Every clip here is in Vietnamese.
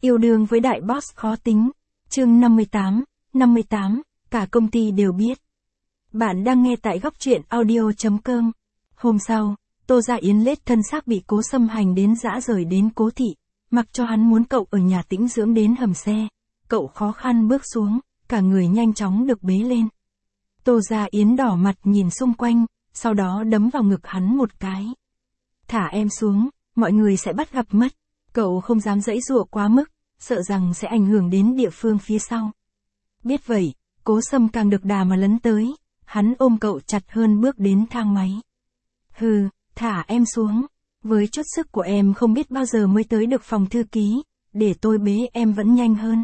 Yêu đương với đại boss khó tính. Chương 58, cả công ty đều biết. Bạn đang nghe tại góc truyện audio.com. Hôm sau, Tô Gia Yến lết thân xác bị Cố Sâm hành đến dã rời đến Cố thị, mặc cho hắn muốn cậu ở nhà tĩnh dưỡng đến hầm xe. Cậu khó khăn bước xuống, cả người nhanh chóng được bế lên. Tô Gia Yến đỏ mặt nhìn xung quanh, sau đó đấm vào ngực hắn một cái. Thả em xuống, mọi người sẽ bắt gặp mất. Cậu không dám giãy giụa quá mức, sợ rằng sẽ ảnh hưởng đến địa phương phía sau. Biết vậy, Cố Sâm càng được đà mà lấn tới, hắn ôm cậu chặt hơn bước đến thang máy. Hừ, thả em xuống, với chút sức của em không biết bao giờ mới tới được phòng thư ký, để tôi bế em vẫn nhanh hơn.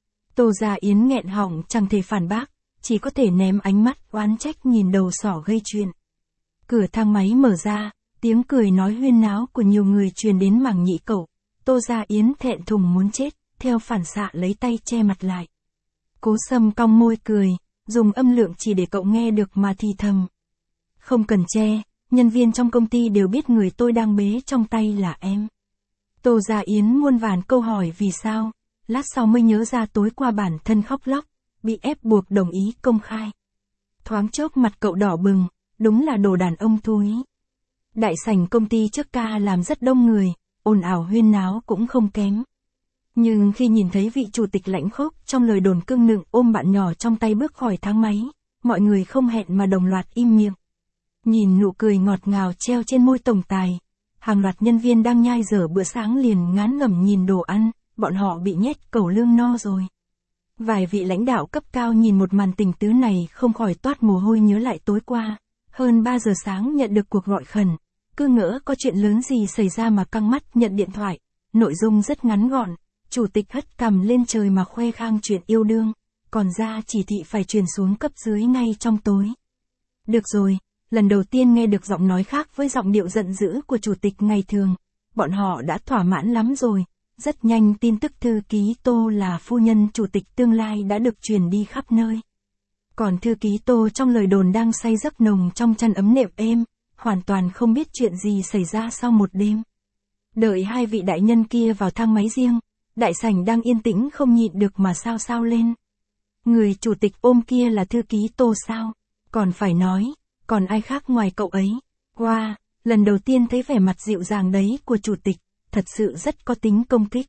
Tô Gia Yến nghẹn họng chẳng thể phản bác, chỉ có thể ném ánh mắt oán trách nhìn đầu sỏ gây chuyện. Cửa thang máy mở ra, tiếng cười nói huyên náo của nhiều người truyền đến màng nhĩ cậu. Tô Gia Yến thẹn thùng muốn chết, theo phản xạ lấy tay che mặt lại. Cố Sâm cong môi cười, dùng âm lượng chỉ để cậu nghe được mà thì thầm. Không cần che, nhân viên trong công ty đều biết người tôi đang bế trong tay là em. Tô Gia Yến muôn vàn câu hỏi vì sao, lát sau mới nhớ ra tối qua bản thân khóc lóc, bị ép buộc đồng ý công khai. Thoáng chốc mặt cậu đỏ bừng, đúng là đồ đàn ông thúi. Đại sảnh công ty trước ca làm rất đông người, ồn ào huyên náo cũng không kém. Nhưng khi nhìn thấy vị chủ tịch lãnh khốc trong lời đồn cưng nựng ôm bạn nhỏ trong tay bước khỏi thang máy, mọi người không hẹn mà đồng loạt im miệng. Nhìn nụ cười ngọt ngào treo trên môi tổng tài, hàng loạt nhân viên đang nhai dở bữa sáng liền ngán ngẩm nhìn đồ ăn, bọn họ bị nhét cẩu lương no rồi. Vài vị lãnh đạo cấp cao nhìn một màn tình tứ này không khỏi toát mồ hôi nhớ lại tối qua, hơn 3 giờ sáng nhận được cuộc gọi khẩn, cứ ngỡ có chuyện lớn gì xảy ra mà căng mắt nhận điện thoại, nội dung rất ngắn gọn, chủ tịch hất cằm lên trời mà khoe khang chuyện yêu đương, còn ra chỉ thị phải truyền xuống cấp dưới ngay trong tối. Được rồi, lần đầu tiên nghe được giọng nói khác với giọng điệu giận dữ của chủ tịch ngày thường, bọn họ đã thỏa mãn lắm rồi. Rất nhanh tin tức thư ký Tô là phu nhân chủ tịch tương lai đã được truyền đi khắp nơi. Còn thư ký Tô trong lời đồn đang say giấc nồng trong chăn ấm nệm êm, hoàn toàn không biết chuyện gì xảy ra sau một đêm. Đợi hai vị đại nhân kia vào thang máy riêng, đại sảnh đang yên tĩnh không nhịn được mà sao lên. Người chủ tịch ôm kia là thư ký Tô sao? Còn phải nói, còn ai khác ngoài cậu ấy? Wow, lần đầu tiên thấy vẻ mặt dịu dàng đấy của chủ tịch. Thật sự rất có tính công kích.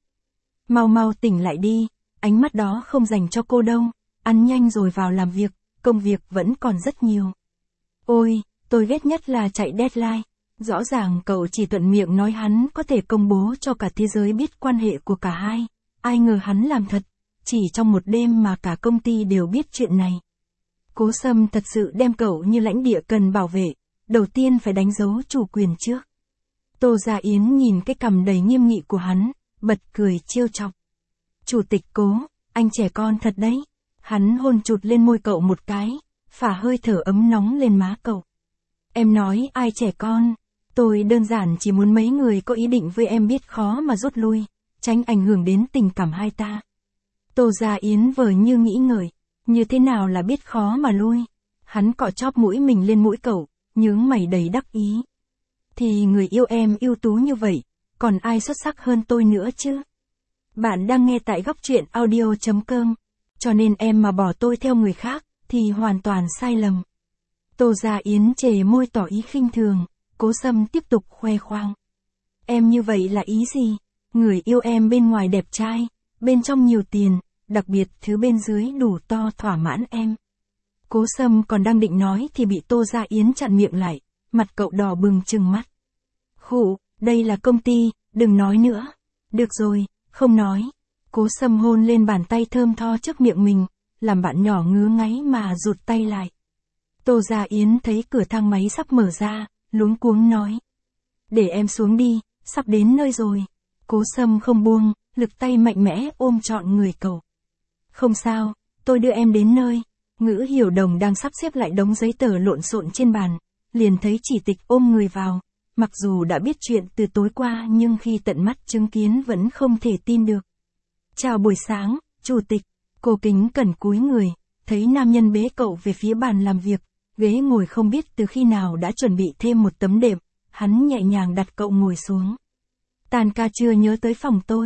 Mau tỉnh lại đi, ánh mắt đó không dành cho cô đâu, ăn nhanh rồi vào làm việc, công việc vẫn còn rất nhiều. Ôi, tôi ghét nhất là chạy deadline, rõ ràng cậu chỉ thuận miệng nói hắn có thể công bố cho cả thế giới biết quan hệ của cả hai, ai ngờ hắn làm thật, chỉ trong một đêm mà cả công ty đều biết chuyện này. Cố Sâm thật sự đem cậu như lãnh địa cần bảo vệ, đầu tiên phải đánh dấu chủ quyền trước. Tô Gia Yến nhìn cái cằm đầy nghiêm nghị của hắn, bật cười trêu chọc. Chủ tịch Cố, anh trẻ con thật đấy. Hắn hôn chụt lên môi cậu một cái, phả hơi thở ấm nóng lên má cậu. Em nói ai trẻ con, tôi đơn giản chỉ muốn mấy người có ý định với em biết khó mà rút lui, tránh ảnh hưởng đến tình cảm hai ta. Tô Gia Yến vờ như nghĩ ngợi, như thế nào là biết khó mà lui. Hắn cọ chóp mũi mình lên mũi cậu, nhướng mày đầy đắc ý. Thì người yêu em ưu tú như vậy, còn ai xuất sắc hơn tôi nữa chứ? Bạn đang nghe tại góc truyện audio.com, cho nên em mà bỏ tôi theo người khác, thì hoàn toàn sai lầm. Tô Gia Yến chề môi tỏ ý khinh thường, Cố Sâm tiếp tục khoe khoang. Em như vậy là ý gì? Người yêu em bên ngoài đẹp trai, bên trong nhiều tiền, đặc biệt thứ bên dưới đủ to thỏa mãn em. Cố Sâm còn đang định nói thì bị Tô Gia Yến chặn miệng lại. Mặt cậu đỏ bừng trừng mắt. Khụ, đây là công ty, đừng nói nữa. Được rồi, không nói. Cố Sâm hôn lên bàn tay thơm tho trước miệng mình, làm bạn nhỏ ngứa ngáy mà rụt tay lại. Tô Gia Yến thấy cửa thang máy sắp mở ra, luống cuống nói. Để em xuống đi, sắp đến nơi rồi. Cố Sâm không buông, lực tay mạnh mẽ ôm trọn người cậu. Không sao, tôi đưa em đến nơi. Ngữ Hiểu Đồng đang sắp xếp lại đống giấy tờ lộn xộn trên bàn. Liền thấy chỉ tịch ôm người vào, mặc dù đã biết chuyện từ tối qua nhưng khi tận mắt chứng kiến vẫn không thể tin được. Chào buổi sáng, chủ tịch, cô kính cẩn cúi người, thấy nam nhân bế cậu về phía bàn làm việc, ghế ngồi không biết từ khi nào đã chuẩn bị thêm một tấm đệm, hắn nhẹ nhàng đặt cậu ngồi xuống. Tàn ca chưa nhớ tới phòng tôi,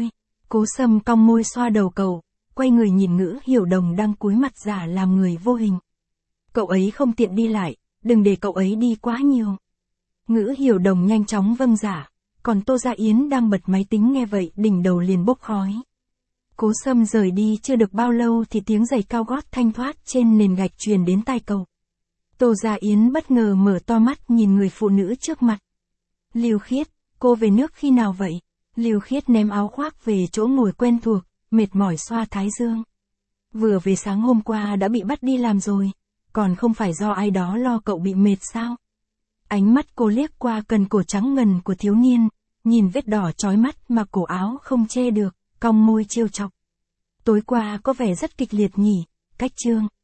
Cố Sâm cong môi xoa đầu cậu, quay người nhìn Ngữ Hiểu Đồng đang cúi mặt giả làm người vô hình. Cậu ấy không tiện đi lại, đừng để cậu ấy đi quá nhiều. Ngữ Hiểu Đồng nhanh chóng vâng giả, còn Tô Gia Yến đang bật máy tính nghe vậy đỉnh đầu liền bốc khói. Cố Sâm rời đi chưa được bao lâu thì tiếng giày cao gót thanh thoát trên nền gạch truyền đến tai cậu. Tô Gia Yến bất ngờ mở to mắt nhìn người phụ nữ trước mặt. Lưu Khiết, cô về nước khi nào vậy? Lưu Khiết ném áo khoác về chỗ ngồi quen thuộc, mệt mỏi xoa thái dương. Vừa về sáng hôm qua đã bị bắt đi làm rồi, còn không phải do ai đó lo cậu bị mệt sao? Ánh mắt cô liếc qua cần cổ trắng ngần của thiếu niên, nhìn vết đỏ chói mắt mà cổ áo không che được, cong môi trêu chọc. Tối qua có vẻ rất kịch liệt nhỉ, Cách Trương.